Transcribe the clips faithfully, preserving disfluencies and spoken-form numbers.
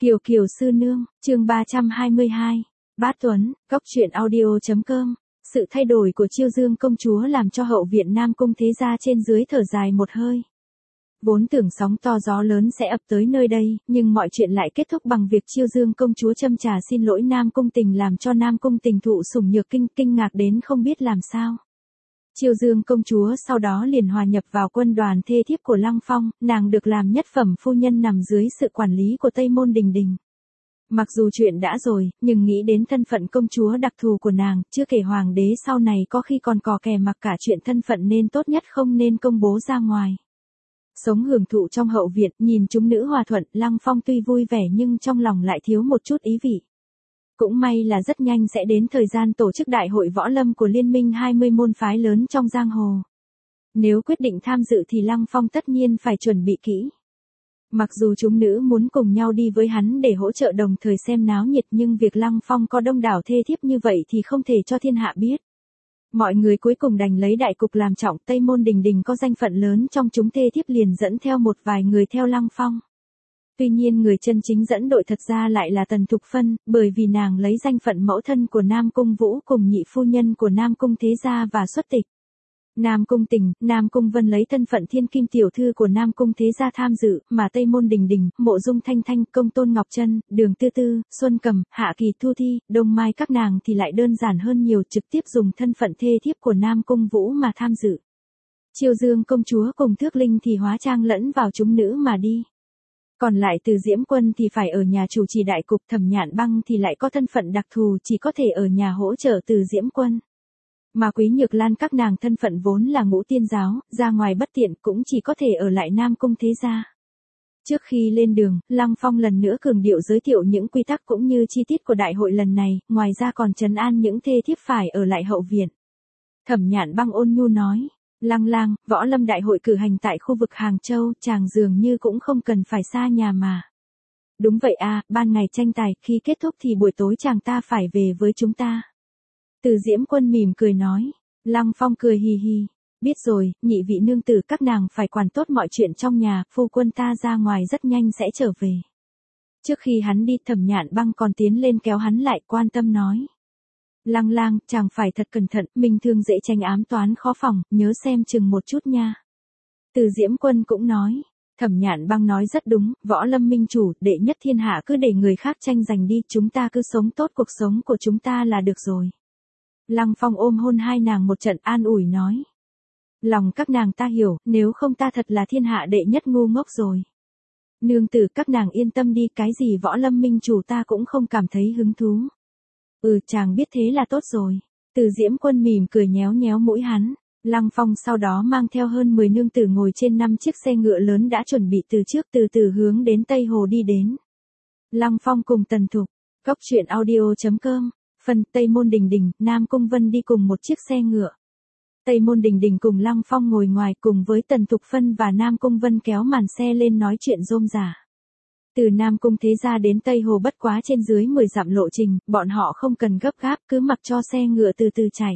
Kiều Kiều Sư Nương, chương ba trăm hai mươi hai. Bát Tuấn, góc truyện audio chấm com. Sự thay đổi của Chiêu Dương công chúa làm cho hậu viện Nam Cung thế gia trên dưới thở dài một hơi. Vốn tưởng sóng to gió lớn sẽ ập tới nơi đây, nhưng mọi chuyện lại kết thúc bằng việc Chiêu Dương công chúa châm trà xin lỗi Nam Cung Tình, làm cho Nam Cung Tình thụ sủng nhược kinh, kinh ngạc đến không biết làm sao. Chiêu Dương công chúa sau đó liền hòa nhập vào quân đoàn thê thiếp của Lăng Phong, nàng được làm nhất phẩm phu nhân nằm dưới sự quản lý của Tây Môn Đình Đình. Mặc dù chuyện đã rồi, nhưng nghĩ đến thân phận công chúa đặc thù của nàng, chưa kể hoàng đế sau này có khi còn cò kè mặc cả chuyện thân phận nên tốt nhất không nên công bố ra ngoài. Sống hưởng thụ trong hậu viện, nhìn chúng nữ hòa thuận, Lăng Phong tuy vui vẻ nhưng trong lòng lại thiếu một chút ý vị. Cũng may là rất nhanh sẽ đến thời gian tổ chức đại hội võ lâm của liên minh hai mươi môn phái lớn trong giang hồ. Nếu quyết định tham dự thì Lăng Phong tất nhiên phải chuẩn bị kỹ. Mặc dù chúng nữ muốn cùng nhau đi với hắn để hỗ trợ đồng thời xem náo nhiệt, nhưng việc Lăng Phong có đông đảo thê thiếp như vậy thì không thể cho thiên hạ biết. Mọi người cuối cùng đành lấy đại cục làm trọng, Tây Môn Đình Đình có danh phận lớn trong chúng thê thiếp liền dẫn theo một vài người theo Lăng Phong. Tuy nhiên người chân chính dẫn đội thật ra lại là Tần Thục Phân, bởi vì nàng lấy danh phận mẫu thân của Nam Cung Vũ cùng nhị phu nhân của Nam Cung thế gia và xuất tịch. Nam Cung Tình, Nam Cung Vân lấy thân phận thiên kim tiểu thư của Nam Cung thế gia tham dự, mà Tây Môn Đình Đình, Mộ Dung Thanh Thanh, Công Tôn Ngọc Trân, Đường Tư Tư, Xuân Cầm, Hạ Kỳ Thu Thi, Đông Mai các nàng thì lại đơn giản hơn nhiều, trực tiếp dùng thân phận thê thiếp của Nam Cung Vũ mà tham dự. Chiêu Dương công chúa cùng Thước Linh thì hóa trang lẫn vào chúng nữ mà đi. Còn lại Từ Diễm Quân thì phải ở nhà chủ trì đại cục, Thẩm Nhạn Băng thì lại có thân phận đặc thù, chỉ có thể ở nhà hỗ trợ Từ Diễm Quân. Mà Quý Nhược Lan các nàng thân phận vốn là ngũ tiên giáo, ra ngoài bất tiện cũng chỉ có thể ở lại Nam Cung thế gia. Trước khi lên đường, Lăng Phong lần nữa cường điệu giới thiệu những quy tắc cũng như chi tiết của đại hội lần này, ngoài ra còn trấn an những thê thiếp phải ở lại hậu viện. Thẩm Nhạn Băng ôn nhu nói, Lăng lang, võ lâm đại hội cử hành tại khu vực Hàng Châu, chàng dường như cũng không cần phải xa nhà mà. Đúng vậy à, ban ngày tranh tài, khi kết thúc thì buổi tối chàng ta phải về với chúng ta. Từ Diễm Quân mỉm cười nói. Lăng Phong cười hì hì. Biết rồi, nhị vị nương tử các nàng phải quản tốt mọi chuyện trong nhà, phu quân ta ra ngoài rất nhanh sẽ trở về. Trước khi hắn đi, Thẩm Nhạn Băng còn tiến lên kéo hắn lại, quan tâm nói. Lăng lang, chàng phải thật cẩn thận, mình thường dễ tranh ám toán khó phòng, nhớ xem chừng một chút nha. Từ Diễm Quân cũng nói. Thẩm Nhạn Băng nói rất đúng, võ lâm minh chủ, đệ nhất thiên hạ cứ để người khác tranh giành đi, chúng ta cứ sống tốt cuộc sống của chúng ta là được rồi. Lăng Phong ôm hôn hai nàng một trận, an ủi nói. Lòng các nàng ta hiểu, nếu không ta thật là thiên hạ đệ nhất ngu ngốc rồi. Nương tử các nàng yên tâm đi, cái gì võ lâm minh chủ ta cũng không cảm thấy hứng thú. Ừ, chàng biết thế là tốt rồi. Từ Diễm Quân mỉm cười nhéo nhéo mũi hắn. Lăng Phong sau đó mang theo hơn mười nương tử ngồi trên năm chiếc xe ngựa lớn đã chuẩn bị từ trước, từ từ hướng đến Tây Hồ đi đến. Lăng Phong cùng Tần Thục, góc truyện audio chấm com. Phần Tây Môn Đình Đình, Nam Cung Vân đi cùng một chiếc xe ngựa. Tây Môn Đình Đình cùng Lăng Phong ngồi ngoài cùng với Tần Thục Phân và Nam Cung Vân kéo màn xe lên nói chuyện rôm rả. Từ Nam Cung thế gia đến Tây Hồ bất quá trên dưới mười dặm lộ trình, bọn họ không cần gấp gáp, cứ mặc cho xe ngựa từ từ chạy.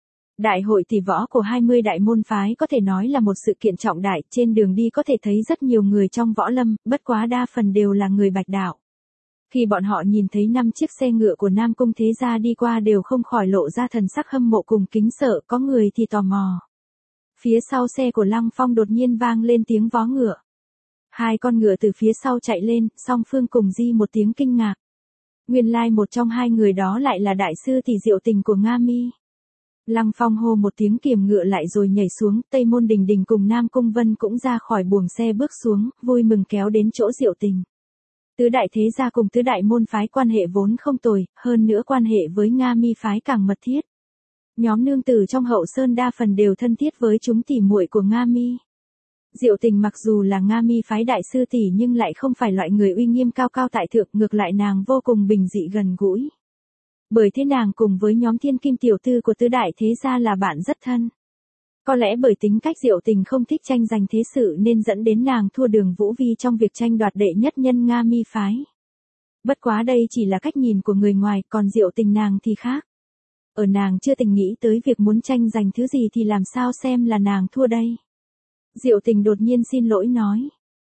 Đại hội tỷ võ của hai mươi đại môn phái có thể nói là một sự kiện trọng đại, trên đường đi có thể thấy rất nhiều người trong võ lâm, bất quá đa phần đều là người Bạch Đạo. Khi bọn họ nhìn thấy năm chiếc xe ngựa của Nam Cung thế gia đi qua đều không khỏi lộ ra thần sắc hâm mộ cùng kính sợ, có người thì tò mò. Phía sau xe của Lăng Phong đột nhiên vang lên tiếng vó ngựa. Hai con ngựa từ phía sau chạy lên, song phương cùng di một tiếng kinh ngạc. Nguyên lai một trong hai người đó lại là đại sư tỷ Diệu Tình của Nga Mi. Lăng Phong hô một tiếng kiềm ngựa lại rồi nhảy xuống, Tây Môn Đình Đình cùng Nam Cung Vân cũng ra khỏi buồng xe bước xuống, vui mừng kéo đến chỗ Diệu Tình. Tứ đại thế gia cùng tứ đại môn phái quan hệ vốn không tồi, hơn nữa quan hệ với Nga Mi phái càng mật thiết. Nhóm nương tử trong Hậu Sơn đa phần đều thân thiết với chúng tỉ muội của Nga Mi. Diệu Tình mặc dù là Nga Mi phái đại sư tỷ nhưng lại không phải loại người uy nghiêm cao cao tại thượng, ngược lại nàng vô cùng bình dị gần gũi. Bởi thế nàng cùng với nhóm thiên kim tiểu thư của tứ đại thế gia là bạn rất thân. Có lẽ bởi tính cách Diệu Tình không thích tranh giành thế sự nên dẫn đến nàng thua Đường Vũ Vi trong việc tranh đoạt đệ nhất nhân Nga Mi phái. Bất quá đây chỉ là cách nhìn của người ngoài, còn Diệu Tình nàng thì khác. Ở nàng chưa từng nghĩ tới việc muốn tranh giành thứ gì thì làm sao xem là nàng thua đây. Diệu Tình đột nhiên xin lỗi nói.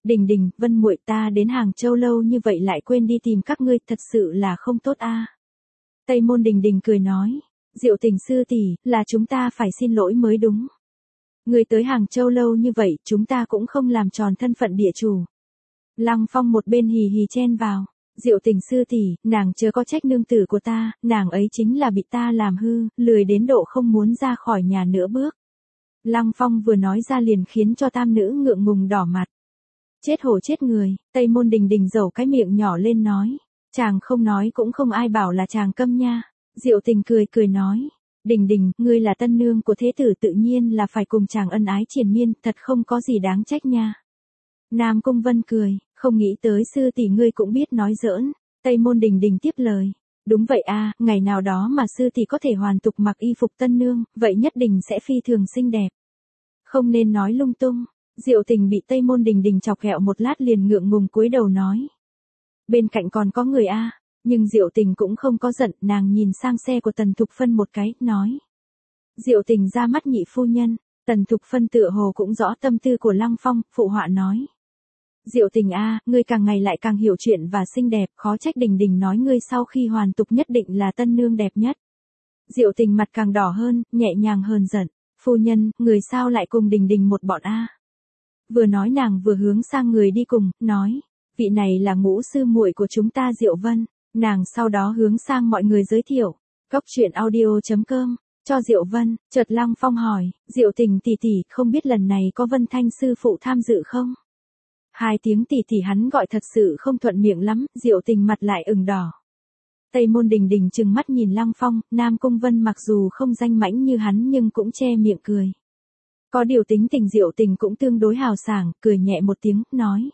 Đình Đình, Vân muội, ta đến Hàng Châu lâu như vậy lại quên đi tìm các ngươi, thật sự là không tốt a. Tây Môn Đình Đình cười nói, Diệu Tình sư tỷ, là chúng ta phải xin lỗi mới đúng. Ngươi tới Hàng Châu lâu như vậy, chúng ta cũng không làm tròn thân phận địa chủ. Lăng Phong một bên hì hì chen vào, Diệu Tình sư tỷ, nàng chớ có trách nương tử của ta, nàng ấy chính là bị ta làm hư, lười đến độ không muốn ra khỏi nhà nữa bước. Lăng Phong vừa nói ra liền khiến cho tam nữ ngượng ngùng đỏ mặt. Chết hổ chết người, Tây Môn Đình Đình dầu cái miệng nhỏ lên nói, chàng không nói cũng không ai bảo là chàng câm nha. Diệu Tình cười cười nói, Đình Đình, ngươi là tân nương của thế tử tự nhiên là phải cùng chàng ân ái triền miên, thật không có gì đáng trách nha. Nam Cung Vân cười, không nghĩ tới sư tỷ ngươi cũng biết nói giỡn. Tây Môn Đình Đình tiếp lời, đúng vậy a, ngày nào đó mà sư tỷ có thể hoàn tục mặc y phục tân nương, vậy nhất định sẽ phi thường xinh đẹp. Không nên nói lung tung. Diệu Tình bị Tây Môn Đình Đình chọc ghẹo một lát liền ngượng ngùng cúi đầu nói. Bên cạnh còn có người a, nhưng Diệu Tình cũng không có giận, nàng nhìn sang xe của Tần Thục Phân một cái, nói. Diệu Tình ra mắt nhị phu nhân, Tần Thục Phân tựa hồ cũng rõ tâm tư của Lăng Phong, phụ họa nói. Diệu Tình a, ngươi càng ngày lại càng hiểu chuyện và xinh đẹp, khó trách Đình Đình nói ngươi sau khi hoàn tục nhất định là tân nương đẹp nhất. Diệu Tình mặt càng đỏ hơn, nhẹ nhàng hờn giận, phu nhân, người sao lại cùng Đình Đình một bọn a? Vừa nói nàng vừa hướng sang người đi cùng, nói, vị này là ngũ sư muội của chúng ta Diệu Vân. Nàng sau đó hướng sang mọi người giới thiệu, Cốc truyện audio chấm com, cho Diệu Vân. Chợt Lăng Phong hỏi, Diệu Tình tỷ tỷ, không biết lần này có Vân Thanh sư phụ tham dự không? Hai tiếng tỷ tỷ hắn gọi thật sự không thuận miệng lắm, Diệu Tình mặt lại ửng đỏ. Tây Môn Đình Đình trừng mắt nhìn Lăng Phong, Nam Cung Vân mặc dù không danh mãnh như hắn nhưng cũng che miệng cười. Có điều tính tình Diệu Tình cũng tương đối hào sảng, cười nhẹ một tiếng, nói.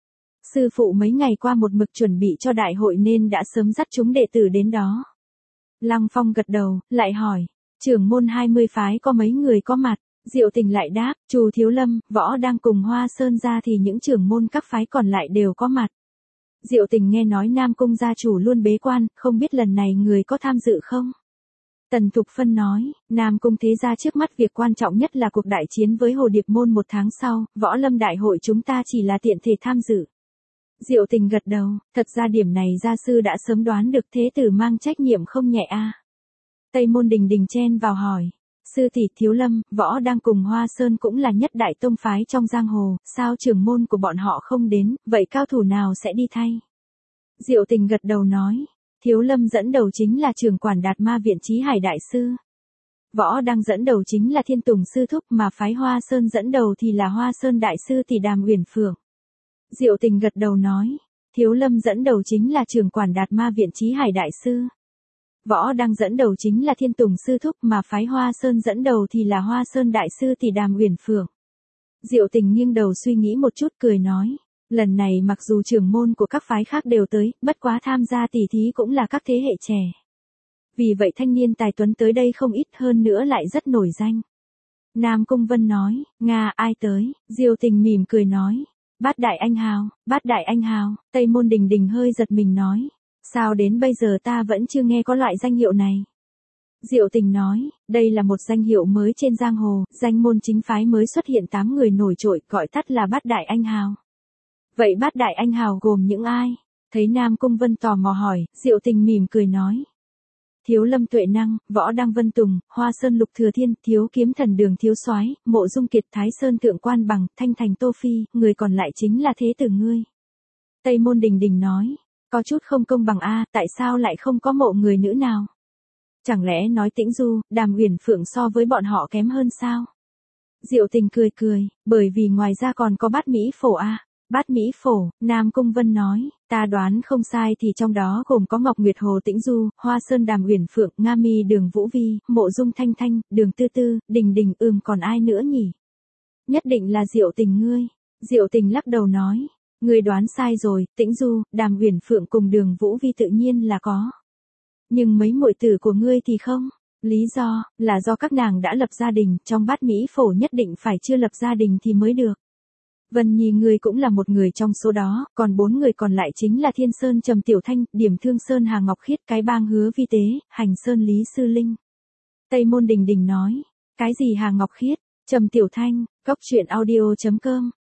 Sư phụ mấy ngày qua một mực chuẩn bị cho đại hội nên đã sớm dắt chúng đệ tử đến đó. Lăng Phong gật đầu, lại hỏi, trưởng môn hai mươi phái có mấy người có mặt? Diệu Tình lại đáp, Trù Thiếu Lâm, Võ đang cùng Hoa Sơn ra thì những trưởng môn các phái còn lại đều có mặt. Diệu Tình nghe nói Nam Cung gia chủ luôn bế quan, không biết lần này người có tham dự không? Tần Thục Phân nói, Nam Cung thế gia trước mắt việc quan trọng nhất là cuộc đại chiến với Hồ Điệp Môn một tháng sau, Võ Lâm đại hội chúng ta chỉ là tiện thể tham dự. Diệu Tình gật đầu, thật ra điểm này gia sư đã sớm đoán được, thế tử mang trách nhiệm không nhẹ a. Tây Môn Đình Đình chen vào hỏi, sư tỷ, Thiếu Lâm, Võ đang cùng Hoa Sơn cũng là nhất đại tông phái trong giang hồ, sao trưởng môn của bọn họ không đến, vậy cao thủ nào sẽ đi thay? Diệu Tình gật đầu nói, Thiếu Lâm dẫn đầu chính là trưởng quản Đạt Ma viện Chí Hải đại sư. Võ đang dẫn đầu chính là Thiên Tùng sư thúc, mà phái Hoa Sơn dẫn đầu thì là Hoa Sơn đại sư tỷ Đàm Uyển Phượng. Diệu Tình gật đầu nói, Thiếu Lâm dẫn đầu chính là trưởng quản Đạt Ma viện Chí Hải đại sư. Võ đang dẫn đầu chính là Thiên Tùng sư thúc, mà phái Hoa Sơn dẫn đầu thì là Hoa Sơn đại sư tỷ Đàm Uyển Phượng. Diệu Tình nghiêng đầu suy nghĩ một chút cười nói, lần này mặc dù trưởng môn của các phái khác đều tới, bất quá tham gia tỷ thí cũng là các thế hệ trẻ. Vì vậy thanh niên tài tuấn tới đây không ít, hơn nữa lại rất nổi danh. Nam Cung Vân nói, Nga, ai tới? Diệu Tình mỉm cười nói, Bát Đại Anh Hào. Bát Đại Anh Hào. Tây Môn Đình Đình hơi giật mình nói, sao đến bây giờ ta vẫn chưa nghe có loại danh hiệu này? Diệu Tình nói, đây là một danh hiệu mới trên giang hồ, danh môn chính phái mới xuất hiện tám người nổi trội, gọi tắt là Bát Đại Anh Hào. Vậy Bát Đại Anh Hào gồm những ai? Thấy Nam Cung Vân tò mò hỏi, Diệu Tình mỉm cười nói, Thiếu Lâm Tuệ Năng, Võ Đăng Vân Tùng, Hoa Sơn Lục Thừa Thiên, Thiếu Kiếm Thần Đường Thiếu Soái, Mộ Dung Kiệt, Thái Sơn Thượng Quan Bằng, Thanh Thành Tô Phi, người còn lại chính là thế tử ngươi. Tây Môn Đình Đình nói, có chút không công bằng a, tại sao lại không có mộ người nữ nào? Chẳng lẽ nói Tĩnh Du, Đàm Uyển Phượng so với bọn họ kém hơn sao? Diệu Tình cười cười, bởi vì ngoài ra còn có Bát Mỹ Phổ a. Bát Mỹ Phổ, Nam Cung Vân nói, ta đoán không sai thì trong đó gồm có Ngọc Nguyệt Hồ Tĩnh Du, Hoa Sơn Đàm Uyển Phượng, Nga Mi Đường Vũ Vi, Mộ Dung Thanh Thanh, Đường Tư Tư, Đình Đình, ừm còn ai nữa nhỉ? Nhất định là Diệu Tình ngươi. Diệu Tình lắc đầu nói, ngươi đoán sai rồi, Tĩnh Du, Đàm Uyển Phượng cùng Đường Vũ Vi tự nhiên là có. Nhưng mấy muội tử của ngươi thì không. Lý do, là do các nàng đã lập gia đình, trong Bát Mỹ Phổ nhất định phải chưa lập gia đình thì mới được. Vân Nhi ngươi cũng là một người trong số đó, còn bốn người còn lại chính là Thiên Sơn Trầm Tiểu Thanh, Điểm Thương Sơn Hà Ngọc Khiết, Cái Bang Hứa Vi Tế, Hành Sơn Lý Sư Linh. Tây Môn Đình Đình nói, cái gì Hà Ngọc Khiết, Trầm Tiểu Thanh, Cốc truyện audio chấm com.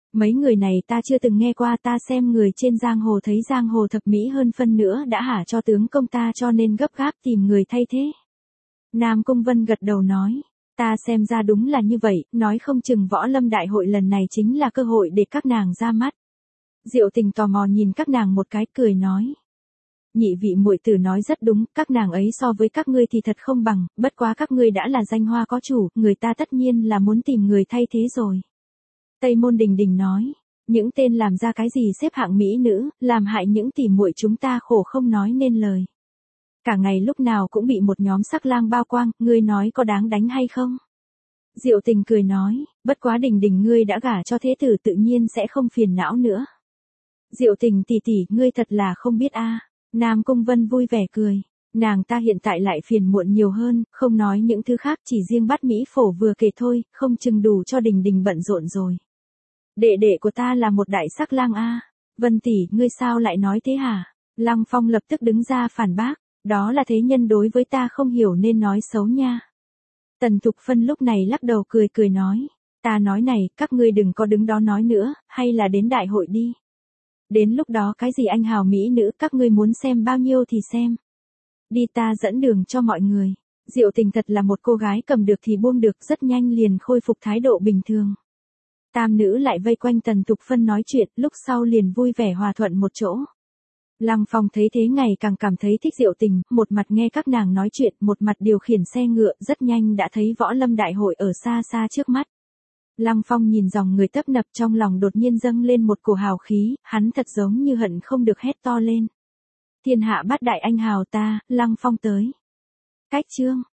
Mấy người này ta chưa từng nghe qua, ta xem người trên giang hồ thấy giang hồ thập mỹ hơn phân nữa đã hả cho tướng công ta cho nên gấp gáp tìm người thay thế. Nam Cung Vân gật đầu nói, ta xem ra đúng là như vậy, nói không chừng võ lâm đại hội lần này chính là cơ hội để các nàng ra mắt. Diệu Tình tò mò nhìn các nàng một cái cười nói. Nhị vị muội tử nói rất đúng, các nàng ấy so với các ngươi thì thật không bằng, bất quá các ngươi đã là danh hoa có chủ, người ta tất nhiên là muốn tìm người thay thế rồi. Tây Môn Đình Đình nói, những tên làm ra cái gì xếp hạng mỹ nữ, làm hại những tỷ muội chúng ta khổ không nói nên lời. Cả ngày lúc nào cũng bị một nhóm sắc lang bao quang, ngươi nói có đáng đánh hay không? Diệu Tình cười nói, bất quá Đình Đình ngươi đã gả cho thế tử tự nhiên sẽ không phiền não nữa. Diệu Tình tỷ tỷ, ngươi thật là không biết a. Nam Cung Vân vui vẻ cười, nàng ta hiện tại lại phiền muộn nhiều hơn, không nói những thứ khác, chỉ riêng bắt Mỹ Phổ vừa kể thôi, không chừng đủ cho Đình Đình bận rộn rồi. Đệ đệ của ta là một đại sắc lang a. Vân tỷ, ngươi sao lại nói thế hả? Lăng Phong lập tức đứng ra phản bác, đó là thế nhân đối với ta không hiểu nên nói xấu nha. Tần Thục Phân lúc này lắc đầu cười cười nói, ta nói này, các ngươi đừng có đứng đó nói nữa, hay là đến đại hội đi. Đến lúc đó cái gì anh hào mỹ nữ các ngươi muốn xem bao nhiêu thì xem. Đi, ta dẫn đường cho mọi người. Diệu Tình thật là một cô gái cầm được thì buông được, rất nhanh liền khôi phục thái độ bình thường. Tam nữ lại vây quanh Tần Thục Phân nói chuyện, lúc sau liền vui vẻ hòa thuận một chỗ. Lăng Phong thấy thế ngày càng cảm thấy thích Diệu Tình, một mặt nghe các nàng nói chuyện, một mặt điều khiển xe ngựa, rất nhanh đã thấy võ lâm đại hội ở xa xa trước mắt. Lăng Phong nhìn dòng người tấp nập trong lòng đột nhiên dâng lên một cổ hào khí, hắn thật giống như hận không được hét to lên. Thiên hạ bát đại anh hào ta, Lăng Phong tới. Cách chương